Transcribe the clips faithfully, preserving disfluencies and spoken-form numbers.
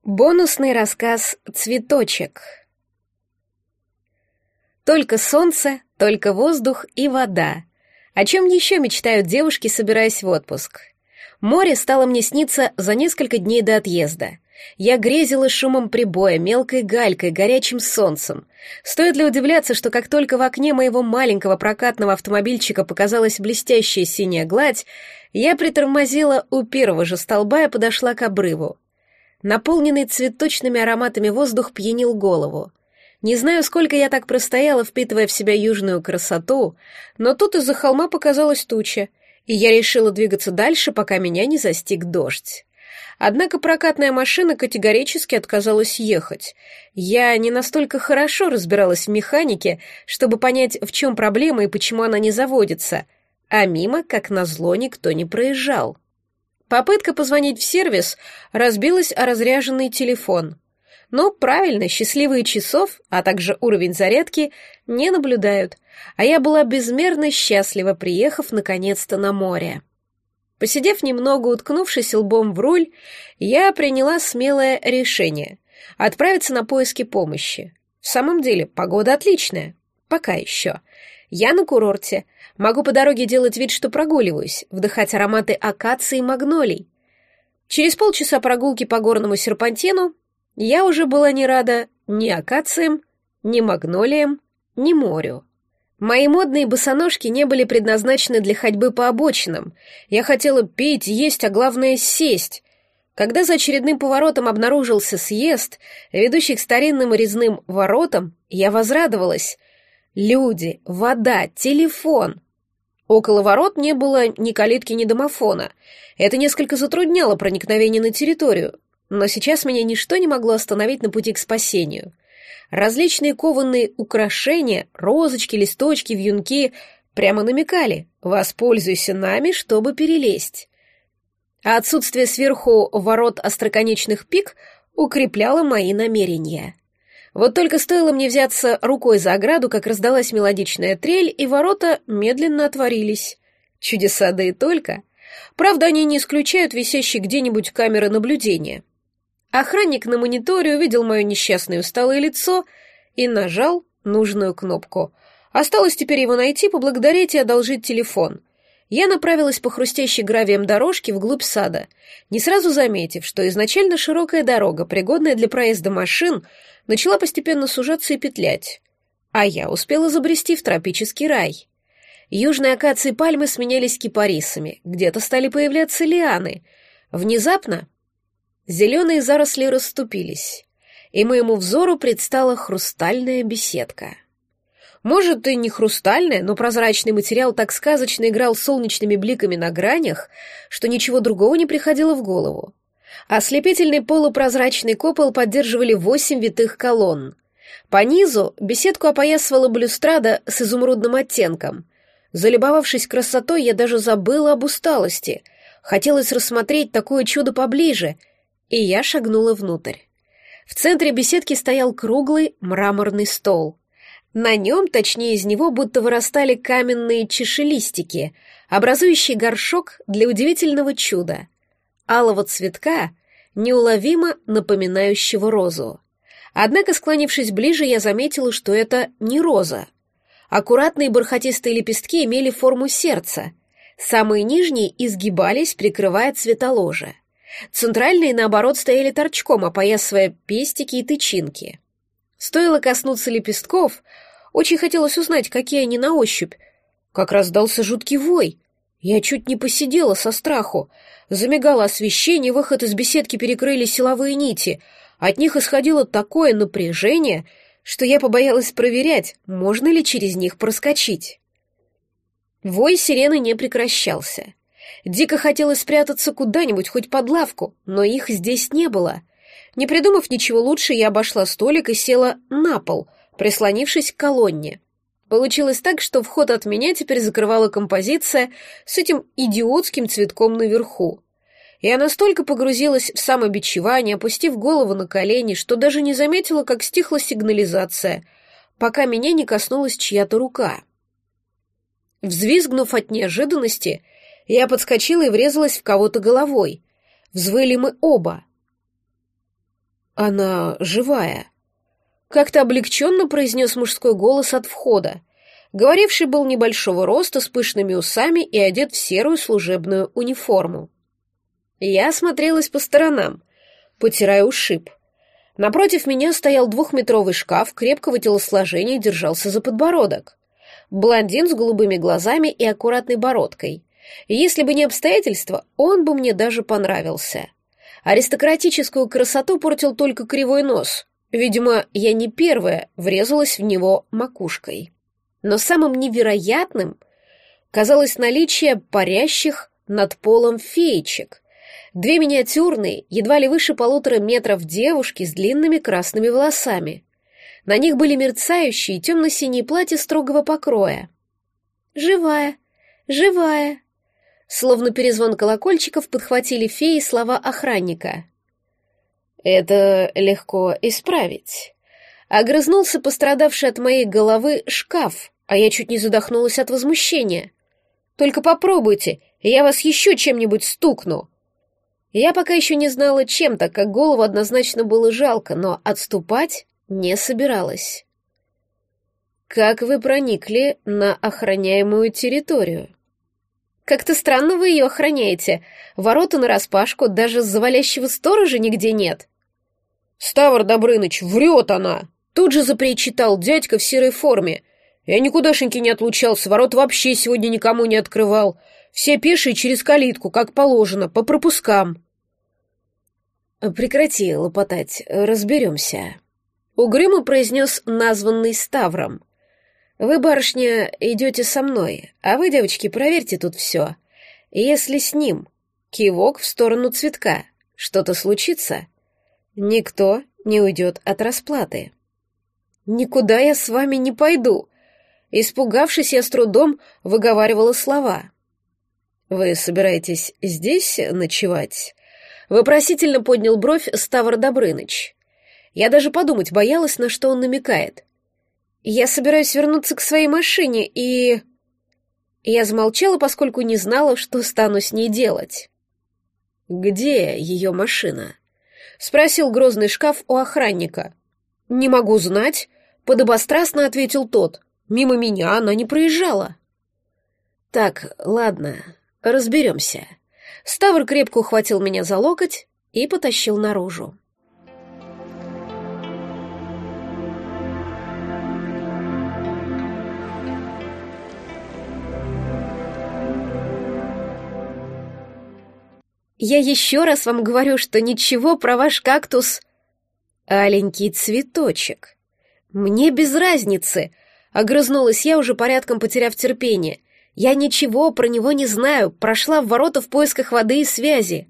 Бонусный рассказ «Цветочек». Только солнце, только воздух и вода. О чем еще мечтают девушки, собираясь в отпуск? Море стало мне сниться за несколько дней до отъезда. Я грезила шумом прибоя, мелкой галькой, горячим солнцем. Стоит ли удивляться, что как только в окне моего маленького прокатного автомобильчика показалась блестящая синяя гладь, я притормозила у первого же столба и подошла к обрыву. Наполненный цветочными ароматами воздух пьянил голову. Не знаю, сколько я так простояла, впитывая в себя южную красоту, но тут из-за холма показалась туча, и я решила двигаться дальше, пока меня не застиг дождь. Однако прокатная машина категорически отказалась ехать. Я не настолько хорошо разбиралась в механике, чтобы понять, в чем проблема и почему она не заводится, а мимо, как назло, никто не проезжал. Попытка позвонить в сервис разбилась о разряженный телефон. Но правильно, счастливые часов, а также уровень зарядки не наблюдают, а я была безмерно счастлива, приехав наконец-то на море. Посидев немного, уткнувшись лбом в руль, я приняла смелое решение — отправиться на поиски помощи. В самом деле, погода отличная. Пока еще. Я на курорте. Могу по дороге делать вид, что прогуливаюсь, вдыхать ароматы акации и магнолий. Через полчаса прогулки по горному серпантину я уже была не рада ни акациям, ни магнолиям, ни морю. Мои модные босоножки не были предназначены для ходьбы по обочинам. Я хотела пить, есть, а главное — сесть. Когда за очередным поворотом обнаружился съезд, ведущий к старинным резным воротам, я возрадовалась. Люди, вода, телефон. Около ворот не было ни калитки, ни домофона. Это несколько затрудняло проникновение на территорию, но сейчас меня ничто не могло остановить на пути к спасению. Различные кованые украшения, розочки, листочки, вьюнки прямо намекали: воспользуйся нами, чтобы перелезть. А отсутствие сверху ворот остроконечных пик укрепляло мои намерения. Вот только стоило мне взяться рукой за ограду, как раздалась мелодичная трель, и ворота медленно отворились. Чудеса, да и только. Правда, они не исключают висящие где-нибудь камеры наблюдения. Охранник на мониторе увидел мое несчастное усталое лицо и нажал нужную кнопку. Осталось теперь его найти, поблагодарить и одолжить телефон. Я направилась по хрустящей гравием дорожке вглубь сада, не сразу заметив, что изначально широкая дорога, пригодная для проезда машин, начала постепенно сужаться и петлять. А я успела забрести в тропический рай. Южные акации и пальмы сменялись кипарисами, где-то стали появляться лианы. Внезапно зеленые заросли расступились, и моему взору предстала хрустальная беседка. Может, и не хрустальная, но прозрачный материал так сказочно играл солнечными бликами на гранях, что ничего другого не приходило в голову. Ослепительный полупрозрачный купол поддерживали восемь витых колонн. По низу беседку опоясывала балюстрада с изумрудным оттенком. Залюбовавшись красотой, я даже забыла об усталости. Хотелось рассмотреть такое чудо поближе, и я шагнула внутрь. В центре беседки стоял круглый мраморный стол. На нем, точнее из него, будто вырастали каменные чашелистики, образующие горшок для удивительного чуда — алого цветка, неуловимо напоминающего розу. Однако, склонившись ближе, я заметила, что это не роза. Аккуратные бархатистые лепестки имели форму сердца. Самые нижние изгибались, прикрывая цветоложе. Центральные, наоборот, стояли торчком, опоясывая пестики и тычинки. Стоило коснуться лепестков, очень хотелось узнать, какие они на ощупь, как раздался жуткий вой. Я чуть не посидела со страху. Замигало освещение, выход из беседки перекрыли силовые нити. От них исходило такое напряжение, что я побоялась проверять, можно ли через них проскочить. Вой сирены не прекращался. Дико хотелось спрятаться куда-нибудь, хоть под лавку, но их здесь не было. Не придумав ничего лучше, я обошла столик и села на пол, прислонившись к колонне. Получилось так, что вход от меня теперь закрывала композиция с этим идиотским цветком наверху. Я настолько погрузилась в самобичевание, опустив голову на колени, что даже не заметила, как стихла сигнализация, пока меня не коснулась чья-то рука. Взвизгнув от неожиданности, я подскочила и врезалась в кого-то головой. Взвыли мы оба. Она живая. Как-то облегченно произнес мужской голос от входа. Говоривший был небольшого роста, с пышными усами и одет в серую служебную униформу. Я осмотрелась по сторонам, потирая ушиб. Напротив меня стоял двухметровый шкаф крепкого телосложения и держался за подбородок. Блондин с голубыми глазами и аккуратной бородкой. И если бы не обстоятельства, он бы мне даже понравился. Аристократическую красоту портил только кривой нос. Видимо, я не первая врезалась в него макушкой. Но самым невероятным казалось наличие парящих над полом феечек. Две миниатюрные, едва ли выше полутора метров девушки с длинными красными волосами. На них были мерцающие темно-синие платья строгого покроя. «Живая, живая!» Словно перезвон колокольчиков подхватили феи слова охранника. «Это легко исправить». Огрызнулся пострадавший от моей головы шкаф, а я чуть не задохнулась от возмущения. «Только попробуйте, я вас еще чем-нибудь стукну». Я пока еще не знала чем, так как голову однозначно было жалко, но отступать не собиралась. «Как вы проникли на охраняемую территорию?» «Как-то странно вы ее охраняете. Ворота нараспашку, даже завалящего сторожа нигде нет». «Ставр Добрыныч, врет она!» Тут же запричитал дядька в серой форме. «Я никудашеньки не отлучался, ворот вообще сегодня никому не открывал. Все пешие через калитку, как положено, по пропускам». «Прекрати лопотать, разберемся», — угрюмо произнес названный Ставром. «Вы, барышня, идете со мной, а вы, девочки, проверьте тут все. Если с ним кивок в сторону цветка, что-то случится, никто не уйдет от расплаты». «Никуда я с вами не пойду», — испугавшись, я с трудом выговаривала слова. «Вы собираетесь здесь ночевать?» — вопросительно поднял бровь Ставр Добрыныч. Я даже подумать боялась, на что он намекает. «Я собираюсь вернуться к своей машине и...» Я замолчала, поскольку не знала, что стану с ней делать. «Где ее машина?» — спросил грозный шкаф у охранника. «Не могу знать», — подобострастно ответил тот. «Мимо меня она не проезжала». «Так, ладно, разберемся». Ставр крепко ухватил меня за локоть и потащил наружу. «Я еще раз вам говорю, что ничего про ваш кактус...» «Аленький цветочек. Мне без разницы», — огрызнулась я, уже порядком потеряв терпение. «Я ничего про него не знаю, прошла в ворота в поисках воды и связи».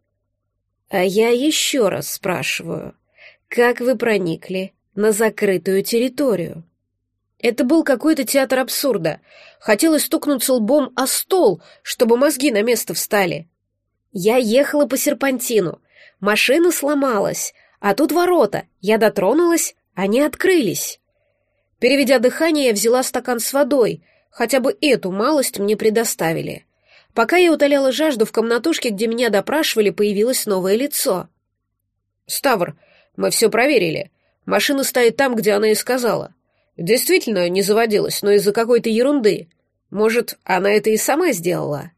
«А я еще раз спрашиваю, как вы проникли на закрытую территорию?» Это был какой-то театр абсурда. Хотелось стукнуться лбом о стол, чтобы мозги на место встали. Я ехала по серпантину, машина сломалась, а тут ворота, я дотронулась, они открылись. Переведя дыхание, я взяла стакан с водой, хотя бы эту малость мне предоставили. Пока я утоляла жажду, в комнатушке, где меня допрашивали, появилось новое лицо. «Ставр, мы все проверили. Машина стоит там, где она и сказала. Действительно не заводилась, но из-за какой-то ерунды. Может, она это и сама сделала?»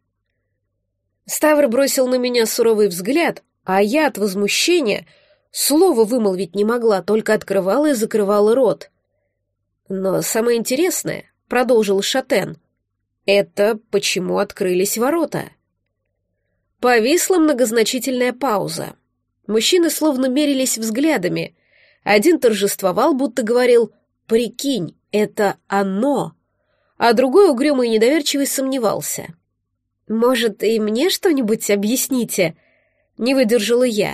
Ставр бросил на меня суровый взгляд, а я от возмущения слова вымолвить не могла, только открывала и закрывала рот. «Но самое интересное, — продолжил Шатен, — это почему открылись ворота». Повисла многозначительная пауза. Мужчины словно мерились взглядами. Один торжествовал, будто говорил «Прикинь, это оно», а другой угрюмый и недоверчивый сомневался. «Может, и мне что-нибудь объясните?» — не выдержала я.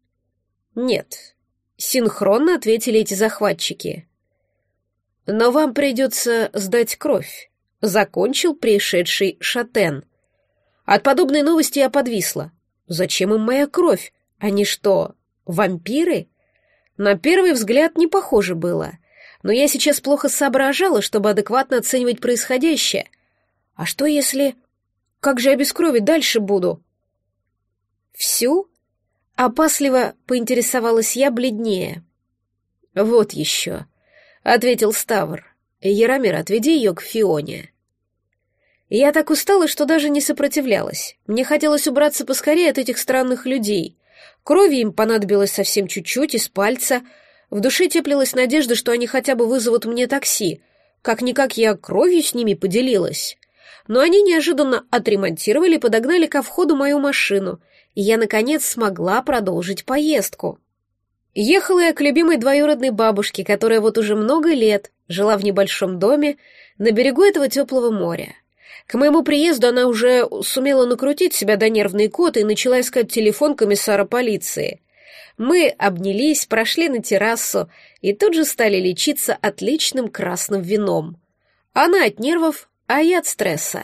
«Нет», — синхронно ответили эти захватчики. «Но вам придется сдать кровь», — закончил пришедший Шатен. От подобной новости я подвисла. «Зачем им моя кровь? Они что, вампиры?» На первый взгляд не похоже было, но я сейчас плохо соображала, чтобы адекватно оценивать происходящее. А что если... Как же я без крови дальше буду? Всю? Опасливо поинтересовалась я бледнее. «Вот еще», — ответил Ставр. «Яромир, отведи ее к Фионе». Я так устала, что даже не сопротивлялась. Мне хотелось убраться поскорее от этих странных людей. Крови им понадобилось совсем чуть-чуть, из пальца. В душе теплилась надежда, что они хотя бы вызовут мне такси. Как-никак я кровью с ними поделилась. Но они неожиданно отремонтировали и подогнали ко входу мою машину, и я, наконец, смогла продолжить поездку. Ехала я к любимой двоюродной бабушке, которая вот уже много лет жила в небольшом доме на берегу этого теплого моря. К моему приезду она уже сумела накрутить себя до нервной коты и начала искать телефон комиссара полиции. Мы обнялись, прошли на террасу и тут же стали лечиться отличным красным вином. Она от нервов, а я от стресса.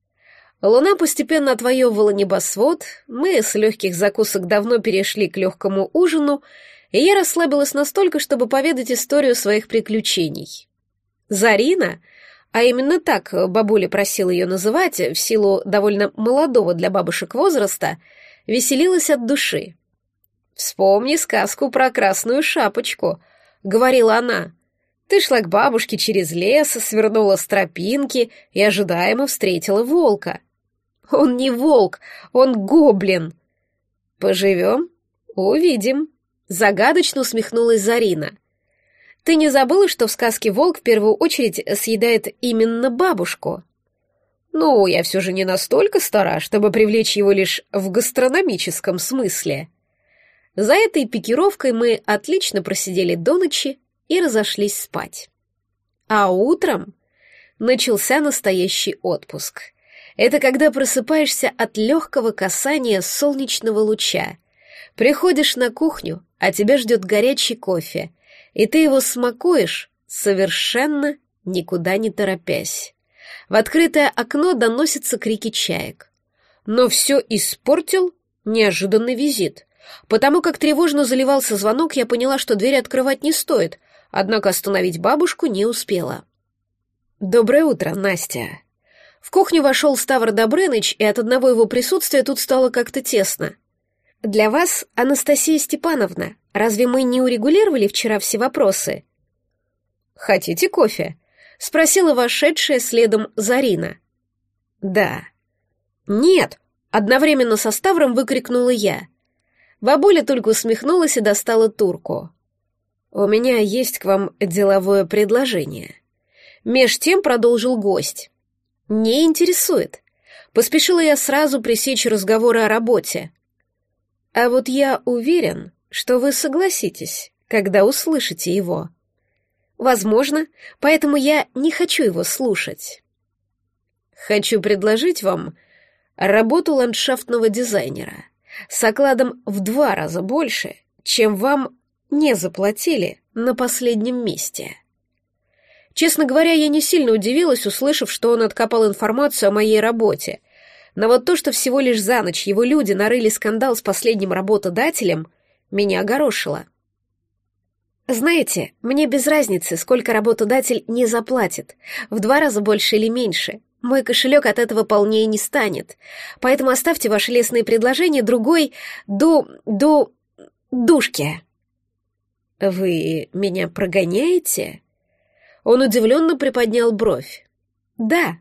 Луна постепенно отвоевывала небосвод, мы с легких закусок давно перешли к легкому ужину, и я расслабилась настолько, чтобы поведать историю своих приключений. Зарина, а именно так бабуля просила ее называть, в силу довольно молодого для бабушек возраста, веселилась от души. «Вспомни сказку про красную шапочку», — говорила она. «Ты шла к бабушке через лес, свернула с тропинки и ожидаемо встретила волка». «Он не волк, он гоблин». «Поживем, увидим», — загадочно усмехнулась Зарина. «Ты не забыла, что в сказке волк в первую очередь съедает именно бабушку?» «Ну, я все же не настолько стара, чтобы привлечь его лишь в гастрономическом смысле». За этой пикировкой мы отлично просидели до ночи и разошлись спать. А утром начался настоящий отпуск. Это когда просыпаешься от легкого касания солнечного луча. Приходишь на кухню, а тебя ждет горячий кофе, и ты его смакуешь, совершенно никуда не торопясь. В открытое окно доносятся крики чаек. Но все испортил неожиданный визит. Потому как тревожно заливался звонок, я поняла, что дверь открывать не стоит, однако остановить бабушку не успела. «Доброе утро, Настя». В кухню вошел Ставр Добрыныч, и от одного его присутствия тут стало как-то тесно. «Для вас, Анастасия Степановна, разве мы не урегулировали вчера все вопросы?» «Хотите кофе?» — спросила вошедшая следом Зарина. «Да». «Нет!» — одновременно со Ставром выкрикнула я. Бабуля только усмехнулась и достала турку. «У меня есть к вам деловое предложение». Меж тем продолжил гость. «Не интересует». Поспешила я сразу пресечь разговоры о работе. «А вот я уверен, что вы согласитесь, когда услышите его. Возможно, поэтому я не хочу его слушать. Хочу предложить вам работу ландшафтного дизайнера с окладом в два раза больше, чем вам не заплатили на последнем месте». Честно говоря, я не сильно удивилась, услышав, что он откопал информацию о моей работе. Но вот то, что всего лишь за ночь его люди нарыли скандал с последним работодателем, меня огорошило. «Знаете, мне без разницы, сколько работодатель не заплатит, в два раза больше или меньше. Мой кошелек от этого полнее не станет. Поэтому оставьте ваши лестные предложения другой до... до... душки». «Вы меня прогоняете?» Он удивленно приподнял бровь. «Да».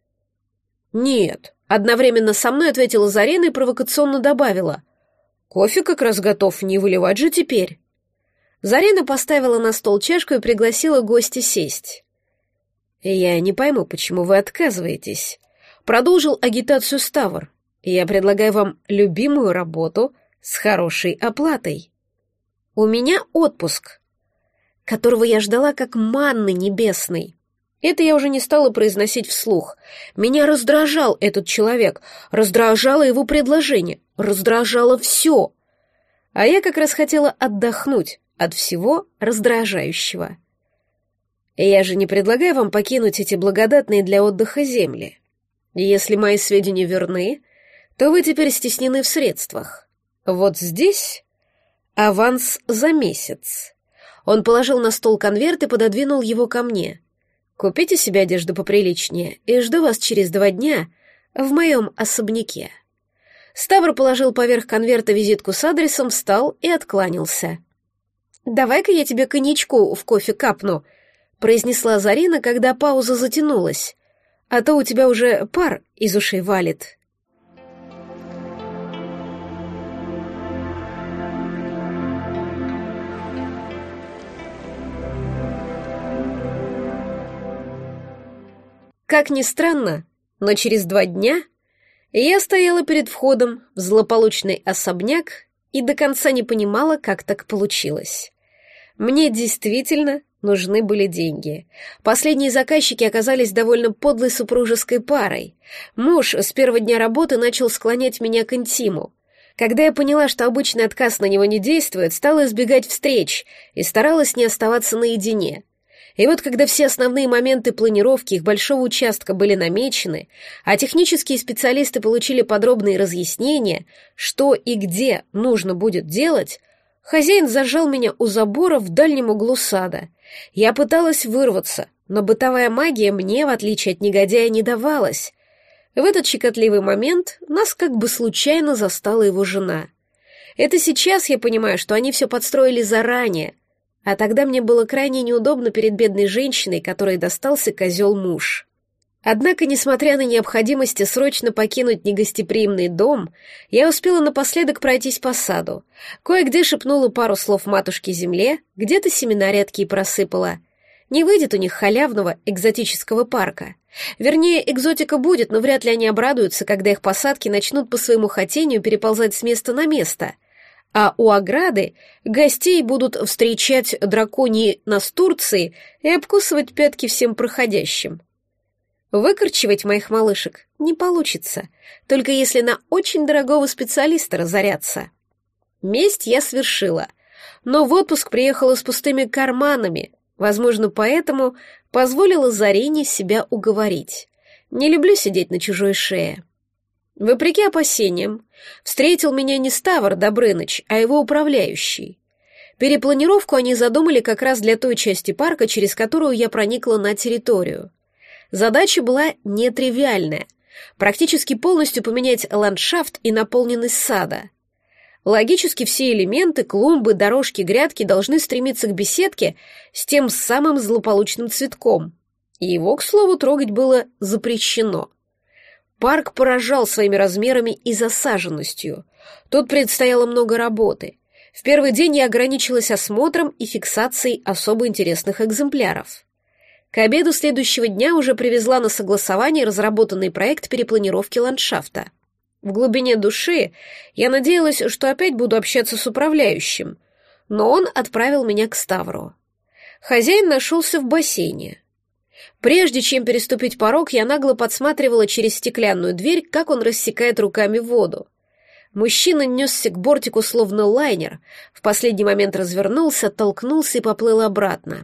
«Нет», — одновременно со мной ответила Зарина и провокационно добавила. «Кофе как раз готов, не выливать же теперь». Зарина поставила на стол чашку и пригласила гостя сесть. «Я не пойму, почему вы отказываетесь», — продолжил агитацию Ставр. «Я предлагаю вам любимую работу с хорошей оплатой. У меня отпуск, которого я ждала как манны небесной». Это я уже не стала произносить вслух. Меня раздражал этот человек, раздражало его предложение, раздражало все. А я как раз хотела отдохнуть от всего раздражающего. Я же не предлагаю вам покинуть эти благодатные для отдыха земли. Если мои сведения верны, то вы теперь стеснены в средствах. Вот здесь аванс за месяц». Он положил на стол конверт и пододвинул его ко мне. «Купите себе одежду поприличнее, и жду вас через два дня в моем особняке. Ставр положил поверх конверта визитку с адресом, встал и откланялся. «Давай-ка я тебе коньячку в кофе капну», — произнесла Зарина, когда пауза затянулась. «А то у тебя уже пар из ушей валит». Как ни странно, но через два дня я стояла перед входом в злополучный особняк и до конца не понимала, как так получилось. Мне действительно нужны были деньги. Последние заказчики оказались довольно подлой супружеской парой. Муж с первого дня работы начал склонять меня к интиму. Когда я поняла, что обычный отказ на него не действует, стала избегать встреч и старалась не оставаться наедине. И вот когда все основные моменты планировки их большого участка были намечены, а технические специалисты получили подробные разъяснения, что и где нужно будет делать, хозяин зажал меня у забора в дальнем углу сада. Я пыталась вырваться, но бытовая магия мне, в отличие от негодяя, не давалась. В этот щекотливый момент нас как бы случайно застала его жена. Это сейчас я понимаю, что они все подстроили заранее, а тогда мне было крайне неудобно перед бедной женщиной, которой достался козел-муж. Однако, несмотря на необходимость срочно покинуть негостеприимный дом, я успела напоследок пройтись по саду. Кое-где шепнула пару слов матушке-земле, где-то семена редкие просыпала. Не выйдет у них халявного экзотического парка. Вернее, экзотика будет, но вряд ли они обрадуются, когда их посадки начнут по своему хотению переползать с места на место. А у ограды гостей будут встречать драконьи настурции и обкусывать пятки всем проходящим. Выкорчевать моих малышек не получится, только если на очень дорогого специалиста разоряться. Месть я свершила, но в отпуск приехала с пустыми карманами, возможно, поэтому позволила Зарине себя уговорить. Не люблю сидеть на чужой шее. Вопреки опасениям, встретил меня не Ставр Добрыныч, а его управляющий. Перепланировку они задумали как раз для той части парка, через которую я проникла на территорию. Задача была нетривиальная — практически полностью поменять ландшафт и наполненность сада. Логически все элементы, клумбы, дорожки, грядки должны стремиться к беседке с тем самым злополучным цветком. И его, к слову, трогать было запрещено. Парк поражал своими размерами и засаженностью. Тут предстояло много работы. В первый день я ограничилась осмотром и фиксацией особо интересных экземпляров. К обеду следующего дня уже привезла на согласование разработанный проект перепланировки ландшафта. В глубине души я надеялась, что опять буду общаться с управляющим, но он отправил меня к Ставру. Хозяин нашелся в бассейне. Прежде чем переступить порог, я нагло подсматривала через стеклянную дверь, как он рассекает руками воду. Мужчина несся к бортику словно лайнер, в последний момент развернулся, толкнулся и поплыл обратно.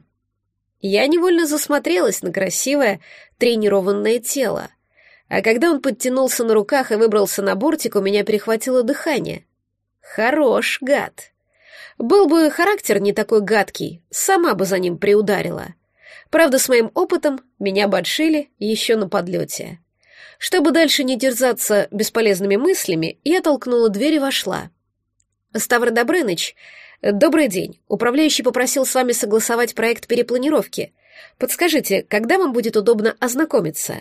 Я невольно засмотрелась на красивое, тренированное тело. А когда он подтянулся на руках и выбрался на бортик, у меня перехватило дыхание. Хорош, гад. Был бы характер не такой гадкий, сама бы за ним приударила. Правда, с моим опытом меня бы отшили еще на подлете. Чтобы дальше не терзаться бесполезными мыслями, я толкнула дверь и вошла. «Ставр Добрыныч, добрый день. Управляющий попросил с вами согласовать проект перепланировки. Подскажите, когда вам будет удобно ознакомиться?»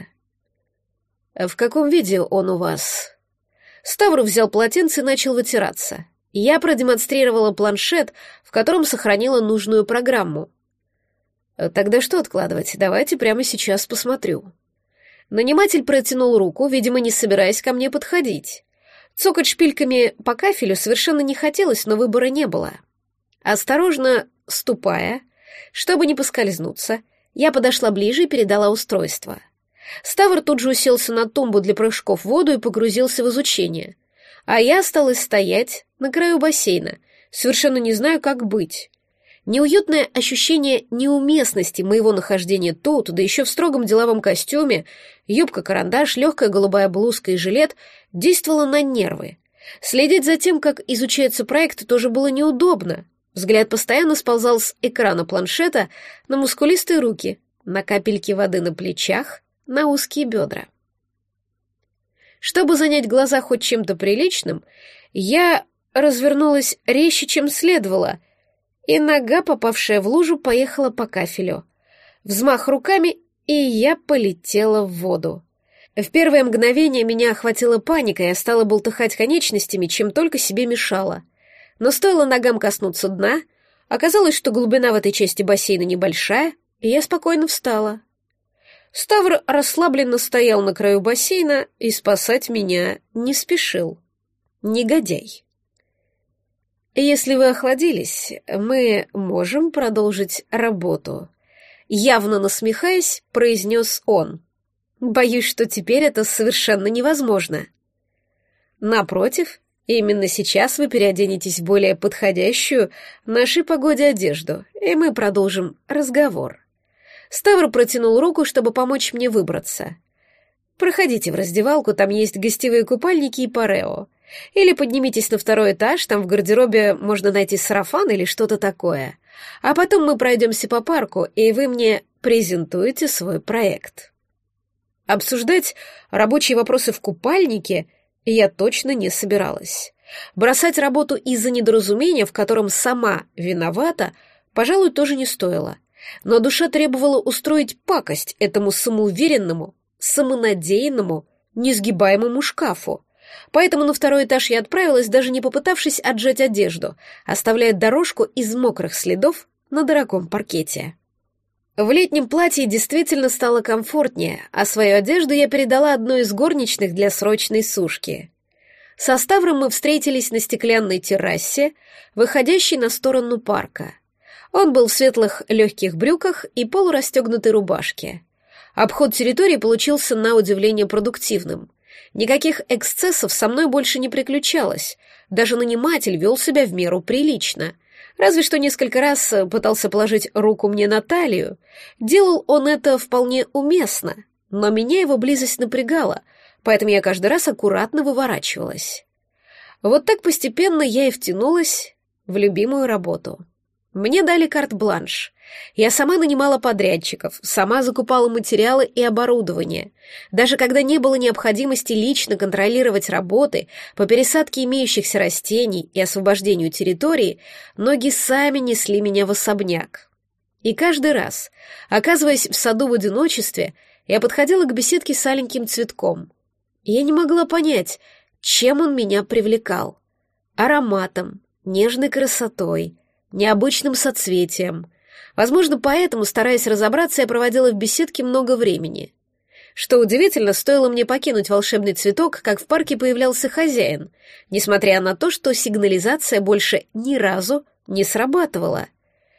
«В каком виде он у вас?» Ставр взял полотенце и начал вытираться. Я продемонстрировала планшет, в котором сохранила нужную программу. «Тогда что откладывать? Давайте прямо сейчас посмотрю». Наниматель протянул руку, видимо, не собираясь ко мне подходить. Цокать шпильками по кафелю совершенно не хотелось, но выбора не было. Осторожно ступая, чтобы не поскользнуться, я подошла ближе и передала устройство. Ставр тут же уселся на тумбу для прыжков в воду и погрузился в изучение. А я осталась стоять на краю бассейна, совершенно не знаю, как быть. Неуютное ощущение неуместности моего нахождения тут, да еще в строгом деловом костюме, юбка-карандаш, легкая голубая блузка и жилет действовало на нервы. Следить за тем, как изучается проект, тоже было неудобно. Взгляд постоянно сползал с экрана планшета на мускулистые руки, на капельки воды на плечах, на узкие бедра. Чтобы занять глаза хоть чем-то приличным, я развернулась резче, чем следовало, и нога, попавшая в лужу, поехала по кафелю. Взмах руками, и я полетела в воду. В первое мгновение меня охватила паника, и я стала болтыхать конечностями, чем только себе мешала. Но стоило ногам коснуться дна, оказалось, что глубина в этой части бассейна небольшая, и я спокойно встала. Ставр расслабленно стоял на краю бассейна и спасать меня не спешил. Негодяй. «Если вы охладились, мы можем продолжить работу», — явно насмехаясь, произнес он. «Боюсь, что теперь это совершенно невозможно». «Напротив, именно сейчас вы переоденетесь в более подходящую нашей погоде одежду, и мы продолжим разговор». Ставр протянул руку, чтобы помочь мне выбраться. «Проходите в раздевалку, там есть гостевые купальники и парео. Или поднимитесь на второй этаж, там в гардеробе можно найти сарафан или что-то такое. А потом мы пройдемся по парку, и вы мне презентуете свой проект». Обсуждать рабочие вопросы в купальнике я точно не собиралась. Бросать работу из-за недоразумения, в котором сама виновата, пожалуй, тоже не стоило. Но душа требовала устроить пакость этому самоуверенному, самонадеянному, несгибаемому шкафу. Поэтому на второй этаж я отправилась, даже не попытавшись отжать одежду, оставляя дорожку из мокрых следов на дорогом паркете. В летнем платье действительно стало комфортнее, а свою одежду я передала одной из горничных для срочной сушки. Со Ставром мы встретились на стеклянной террасе, выходящей на сторону парка. Он был в светлых легких брюках и полурастегнутой рубашке. Обход территории получился на удивление продуктивным. Никаких эксцессов со мной больше не приключалось, даже наниматель вел себя в меру прилично. Разве что несколько раз пытался положить руку мне на талию. Делал он это вполне уместно, но меня его близость напрягала, поэтому я каждый раз аккуратно выворачивалась. Вот так постепенно я и втянулась в любимую работу. Мне дали карт-бланш. Я сама нанимала подрядчиков, сама закупала материалы и оборудование. Даже когда не было необходимости лично контролировать работы по пересадке имеющихся растений и освобождению территории, ноги сами несли меня в особняк. И каждый раз, оказываясь в саду в одиночестве, я подходила к беседке с аленьким цветком. И я не могла понять, чем он меня привлекал. Ароматом, нежной красотой, необычным соцветием. Возможно, поэтому, стараясь разобраться, я проводила в беседке много времени. Что удивительно, стоило мне покинуть волшебный цветок, как в парке появлялся хозяин, несмотря на то, что сигнализация больше ни разу не срабатывала.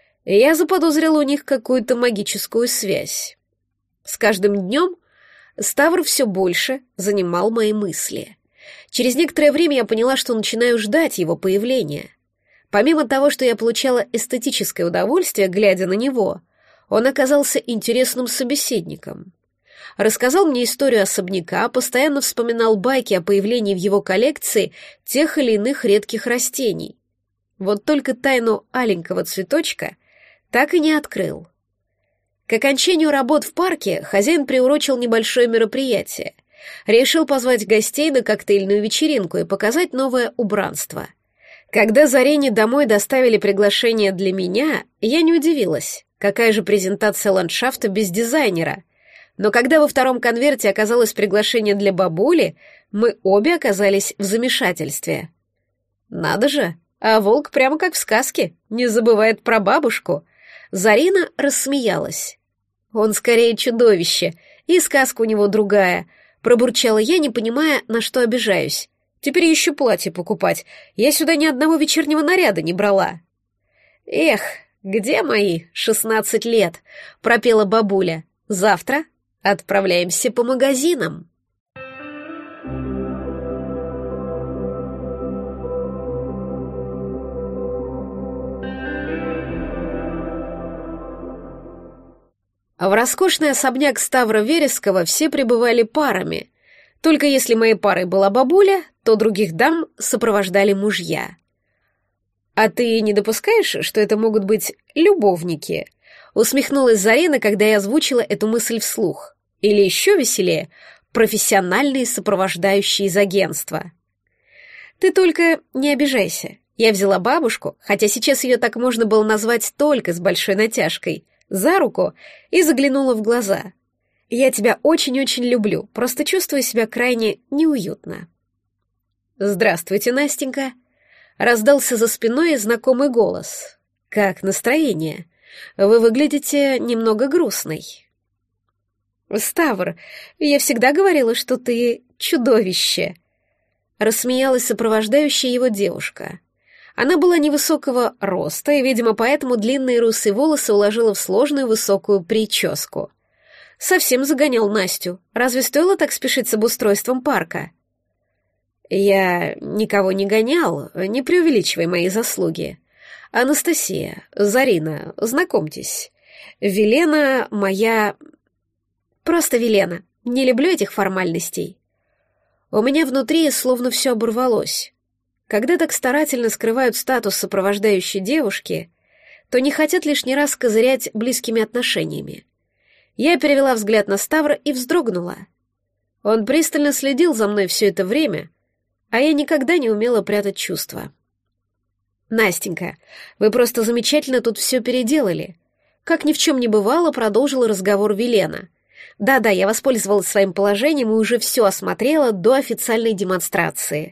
Я заподозрила у них какую-то магическую связь. С каждым днем Ставр все больше занимал мои мысли. Через некоторое время я поняла, что начинаю ждать его появления. Помимо того, что я получала эстетическое удовольствие, глядя на него, он оказался интересным собеседником. Рассказал мне историю особняка, постоянно вспоминал байки о появлении в его коллекции тех или иных редких растений. Вот только тайну аленького цветочка так и не открыл. К окончанию работ в парке хозяин приурочил небольшое мероприятие. Решил позвать гостей на коктейльную вечеринку и показать новое убранство. Когда Зарине домой доставили приглашение для меня, я не удивилась, какая же презентация ландшафта без дизайнера. Но когда во втором конверте оказалось приглашение для бабули, мы обе оказались в замешательстве. Надо же, а волк прямо как в сказке, не забывает про бабушку. Зарина рассмеялась. Он скорее чудовище, и сказка у него другая, пробурчала я, не понимая, на что обижаюсь. Теперь еще платье покупать. Я сюда ни одного вечернего наряда не брала. Эх, где мои шестнадцать лет? Пропела бабуля. Завтра отправляемся по магазинам. В роскошный особняк Ставра Вереского все пребывали парами. Только если моей парой была бабуля, то других дам сопровождали мужья. «А ты не допускаешь, что это могут быть любовники?» Усмехнулась Зарина, когда я озвучила эту мысль вслух. Или еще веселее, профессиональные сопровождающие из агентства. Ты только не обижайся. Я взяла бабушку, хотя сейчас ее так можно было назвать только с большой натяжкой, за руку и заглянула в глаза. Я тебя очень-очень люблю, просто чувствую себя крайне неуютно. «Здравствуйте, Настенька», — раздался за спиной знакомый голос. «Как настроение? Вы выглядите немного грустной». «Ставр, я всегда говорила, что ты чудовище», — рассмеялась сопровождающая его девушка. Она была невысокого роста, и, видимо, поэтому длинные русые волосы уложила в сложную высокую прическу. Совсем загонял Настю. Разве стоило так спешить с обустройством парка? «Я никого не гонял, не преувеличивай мои заслуги. Анастасия, Зарина, знакомьтесь. Велена моя... Просто Велена. Не люблю этих формальностей». У меня внутри словно все оборвалось. Когда так старательно скрывают статус сопровождающей девушки, то не хотят лишний раз козырять близкими отношениями. Я перевела взгляд на Ставра и вздрогнула. Он пристально следил за мной все это время, а я никогда не умела прятать чувства. «Настенька, вы просто замечательно тут все переделали». Как ни в чем не бывало, продолжила разговор Велена. «Да-да, я воспользовалась своим положением и уже все осмотрела до официальной демонстрации».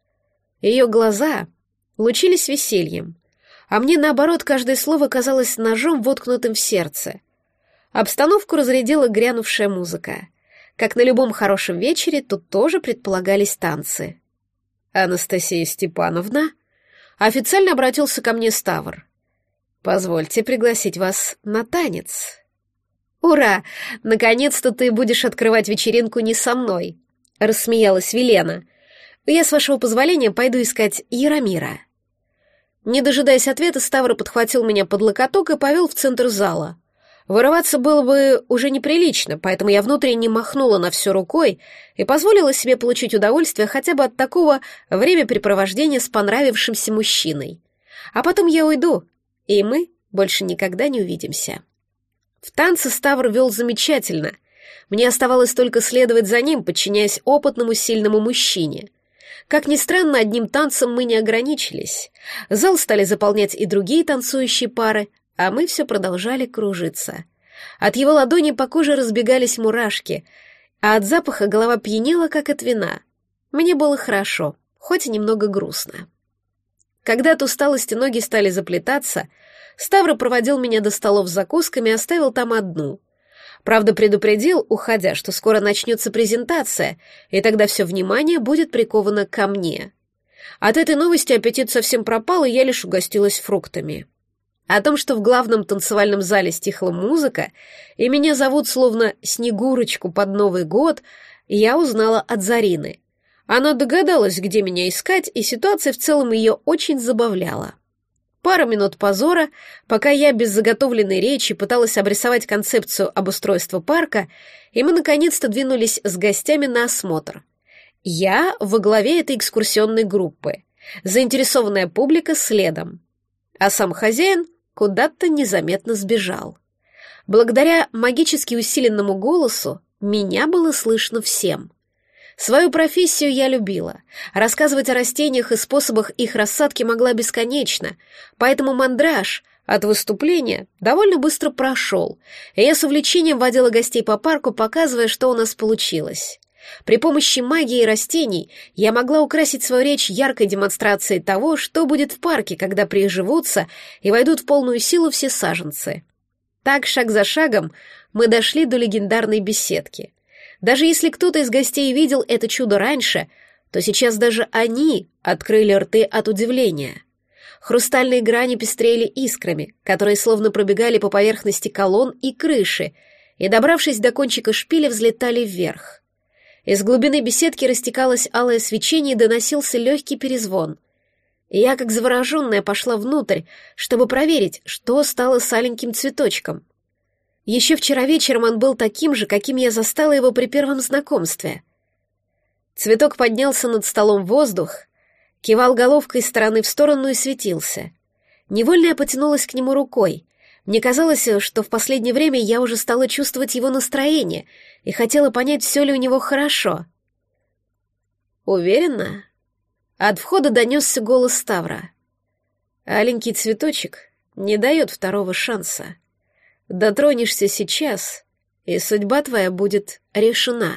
Ее глаза лучились весельем, а мне, наоборот, каждое слово казалось ножом, воткнутым в сердце. Обстановку разрядила грянувшая музыка. Как на любом хорошем вечере, тут тоже предполагались танцы. «Анастасия Степановна?» Официально обратился ко мне Ставр. «Позвольте пригласить вас на танец». «Ура! Наконец-то ты будешь открывать вечеринку не со мной», — рассмеялась Велена. «Я, с вашего позволения, пойду искать Яромира». Не дожидаясь ответа, Ставр подхватил меня под локоток и повел в центр зала. Вырываться было бы уже неприлично, поэтому я внутренне махнула на все рукой и позволила себе получить удовольствие хотя бы от такого времяпрепровождения с понравившимся мужчиной. А потом я уйду, и мы больше никогда не увидимся. В танце Ставр вел замечательно. Мне оставалось только следовать за ним, подчиняясь опытному, сильному мужчине. Как ни странно, одним танцем мы не ограничились. Зал стали заполнять и другие танцующие пары, а мы все продолжали кружиться. От его ладони по коже разбегались мурашки, а от запаха голова пьянела, как от вина. Мне было хорошо, хоть и немного грустно. Когда от усталости ноги стали заплетаться, Ставр проводил меня до столов с закусками и оставил там одну. Правда, предупредил, уходя, что скоро начнется презентация, и тогда все внимание будет приковано ко мне. От этой новости аппетит совсем пропал, и я лишь угостилась фруктами. О том, что в главном танцевальном зале стихла музыка, и меня зовут словно Снегурочку под Новый год, я узнала от Зарины. Она догадалась, где меня искать, и ситуация в целом ее очень забавляла. Пара минут позора, пока я без заготовленной речи пыталась обрисовать концепцию обустройства парка, и мы наконец-то двинулись с гостями на осмотр. Я во главе этой экскурсионной группы, заинтересованная публика следом, а сам хозяин куда-то незаметно сбежал. Благодаря магически усиленному голосу меня было слышно всем. Свою профессию я любила. Рассказывать о растениях и способах их рассадки могла бесконечно, поэтому мандраж от выступления довольно быстро прошел, и я с увлечением водила гостей по парку, показывая, что у нас получилось. При помощи магии и растений я могла украсить свою речь яркой демонстрацией того, что будет в парке, когда приживутся и войдут в полную силу все саженцы. Так, шаг за шагом, мы дошли до легендарной беседки. Даже если кто-то из гостей видел это чудо раньше, то сейчас даже они открыли рты от удивления. Хрустальные грани пестрели искрами, которые словно пробегали по поверхности колонн и крыши, и, добравшись до кончика шпиля, взлетали вверх. Из глубины беседки растекалось алое свечение и доносился легкий перезвон. И я, как завороженная, пошла внутрь, чтобы проверить, что стало с аленьким цветочком. Еще вчера вечером он был таким же, каким я застала его при первом знакомстве. Цветок поднялся над столом в воздух, кивал головкой из стороны в сторону и светился. Невольно я потянулась к нему рукой. Мне казалось, что в последнее время я уже стала чувствовать его настроение и хотела понять, все ли у него хорошо. «Уверена?» От входа донесся голос Ставра. «Аленький цветочек не дает второго шанса. Дотронешься сейчас, и судьба твоя будет решена».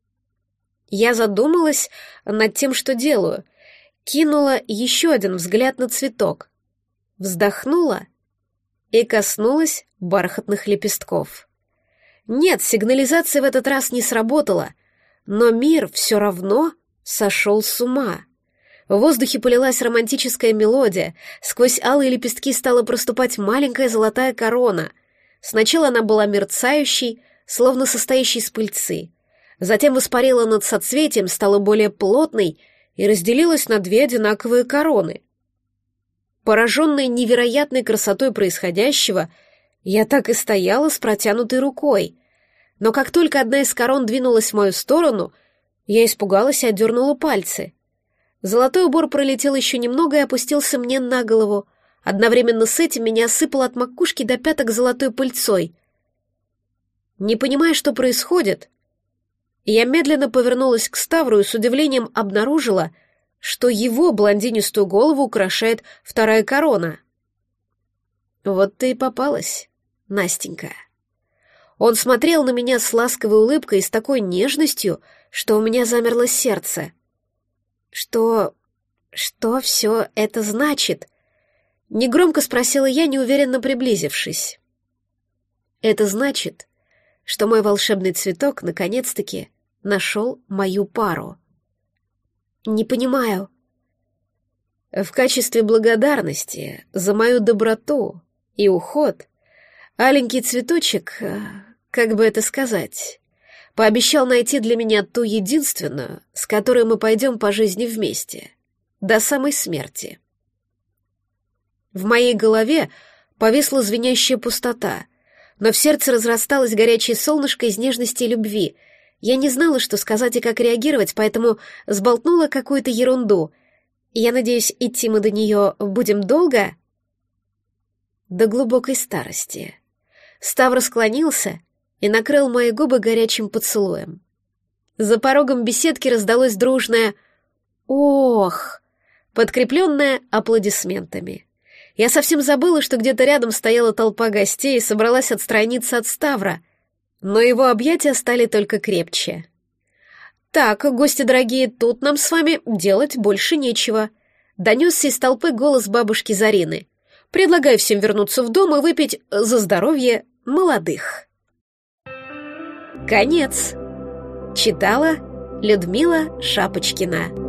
Я задумалась над тем, что делаю, кинула еще один взгляд на цветок, вздохнула и коснулась бархатных лепестков. Нет, сигнализация в этот раз не сработала, но мир все равно сошел с ума. В воздухе полилась романтическая мелодия, сквозь алые лепестки стала проступать маленькая золотая корона. Сначала она была мерцающей, словно состоящей из пыльцы, затем воспарила над соцветием, стала более плотной и разделилась на две одинаковые короны. Пораженная невероятной красотой происходящего, я так и стояла с протянутой рукой. Но как только одна из корон двинулась в мою сторону, я испугалась и отдернула пальцы. Золотой убор пролетел еще немного и опустился мне на голову. Одновременно с этим меня осыпало от макушки до пяток золотой пыльцой. Не понимая, что происходит, я медленно повернулась к Ставру и с удивлением обнаружила, что его блондинистую голову украшает вторая корона. Вот ты и попалась, Настенька. Он смотрел на меня с ласковой улыбкой и с такой нежностью, что у меня замерло сердце. Что... что все это значит? Негромко спросила я, неуверенно приблизившись. Это значит, что мой волшебный цветок наконец-таки нашел мою пару. Не понимаю. В качестве благодарности за мою доброту и уход аленький цветочек, как бы это сказать, пообещал найти для меня ту единственную, с которой мы пойдем по жизни вместе, до самой смерти. В моей голове повисла звенящая пустота, но в сердце разрасталось горячее солнышко из нежности и любви. Я не знала, что сказать и как реагировать, поэтому сболтнула какую-то ерунду. Я надеюсь, идти мы до нее будем долго? До глубокой старости. Ставр склонился и накрыл мои губы горячим поцелуем. За порогом беседки раздалось дружное «Ох!», подкрепленное аплодисментами. Я совсем забыла, что где-то рядом стояла толпа гостей и собралась отстраниться от Ставра, но его объятия стали только крепче. «Так, гости дорогие, тут нам с вами делать больше нечего», — донесся из толпы голос бабушки Зарины. «Предлагаю всем вернуться в дом и выпить за здоровье молодых». Конец. Читала Людмила Шапочкина.